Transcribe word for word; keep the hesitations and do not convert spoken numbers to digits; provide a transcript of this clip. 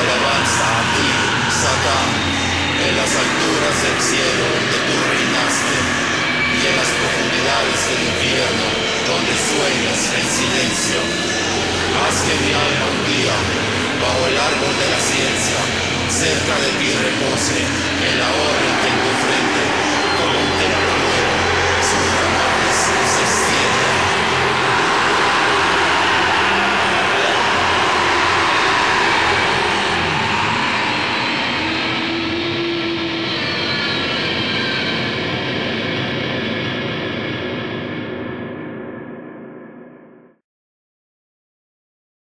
alabanza a ti, Satán, en las alturas del cielo donde tú reinaste, y en las profundidades del infierno donde sueñas en silencio. Haz que mi alma un día, bajo el árbol de la ciencia, cerca de ti repose, en la hora en que tu